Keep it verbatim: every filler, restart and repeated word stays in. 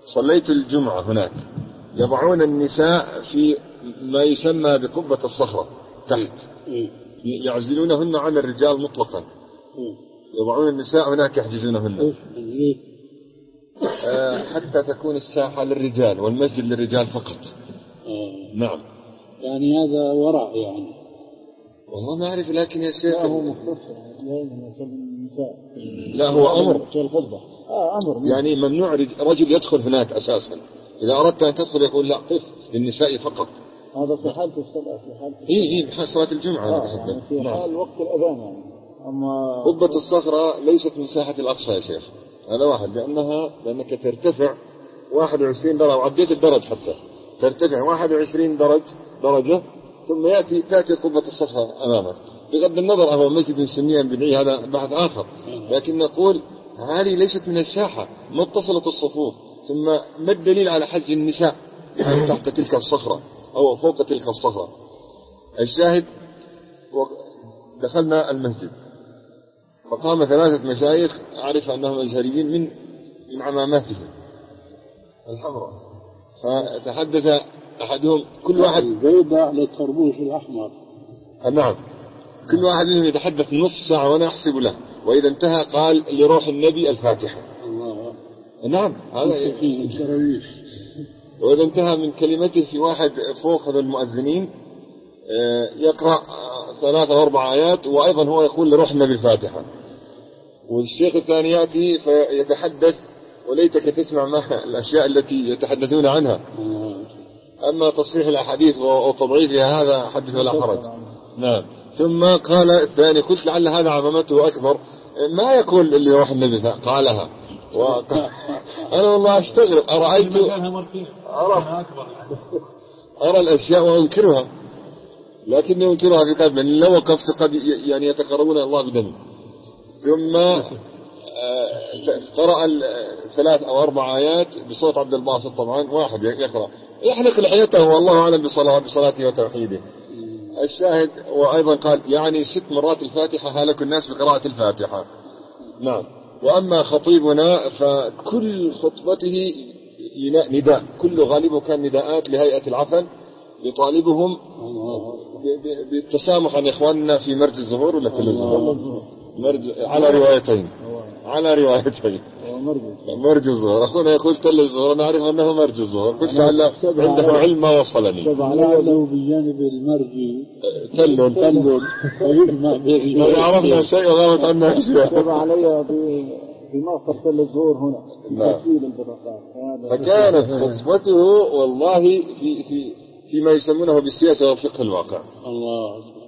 صليت الجمعة هناك، يضعون النساء في ما يسمى بقبة الصخرة تحت، يعزلونهن عن الرجال مطلقا، يضعون النساء هناك يحجزونهن حتى تكون الساحة للرجال والمسجد للرجال فقط. نعم. يعني هذا وراء يعني والله ما أعرف، لكن يا شيخ هو مختصر النساء. لا هو أمر آه أمر يعني ممنوع رجل يدخل هناك أساسا، إذا أردت أن تدخل يقول لا قف للنساء فقط. هذا في حالة الصلاة، في حالة إيه إيه في صلاة الجمعة. آه يعني في حال نعم. وقت الأذان يعني. أما قبة الصخرة ليست من ساحة الأقصى يا شيخ، هذا واحد، لأنها لأنك ترتفع واحد وعشرين درجة، وعديت الدرج حتى ترتفع واحد وعشرين درجة درجة ثم يأتي تأتي قبة الصخرة أمامك. بغض النظر هو مسجد سنيا بدعي هذا بحث آخر، لكن نقول هذه ليست من الساحة، ما اتصلت الصفوف. ثم ما الدليل على حج النساء تحت تلك الصخرة أو فوق تلك الصخرة؟ الشاهد دخلنا المسجد فقام ثلاثة مشايخ أعرف أنهم أزهريين من من عماماتهم الحمراء، فتحدث أحدهم كل واحد بيضة للطربوش الأحمر. نعم، كل واحد منهم يتحدث نص ساعة وأنا أحسب له، وإذا انتهى قال لروح النبي الفاتحة. الله. نعم هذا وإذا انتهى من كلمته في واحد فوق هذا المؤذنين يقرأ ثلاثة وأربع آيات وأيضا هو يقول لروح النبي الفاتحة، والشيخ الثاني يأتي فيتحدث وليتك تسمع ما الأشياء التي يتحدثون عنها. أما تصحيح الأحاديث وتضعيفها هذا حدث ولا حرج. نعم. ثم قال الثاني قلت لعل هذا عظمته أكبر، ما يقول اللي روح النبي قالها وقال أنا والله أشتغل أرأيت أرى, أرى الأشياء وأنكرها، لكني أنكرها في قلبي لو وقفت قد يعني يتقربون الله بدمي. ثم قرأ ثلاث أو أربع آيات بصوت عبد الباسط، طبعا واحد يقرأ يحلق لحيته والله أعلم بصلاة بصلاته وتوحيده. الشاهد وأيضا قال يعني ست مرات الفاتحة هلك الناس بقراءة الفاتحة. نعم. وأما خطيبنا فكل خطبته نداء، كل غالبه كان نداءات لهيئة العفن يطالبهم بالتسامح عن إخواننا في مرج الزهور ولا تل الزهور، مرج على روايتين على روايتين مرج الزهور. أخونا يقول تل الزهور، نعرف أنه مرج الزهور، قلت لعله عنده علم ما وصلني. طبعا له بجانب المرج تل تل لو عرفنا شيء وغابت عنا أشياء. طبعا علي بموقف تل الزهور هنا فكانت خطبته والله في في فيما يسمونه بالسياسة والفقه الواقع. الله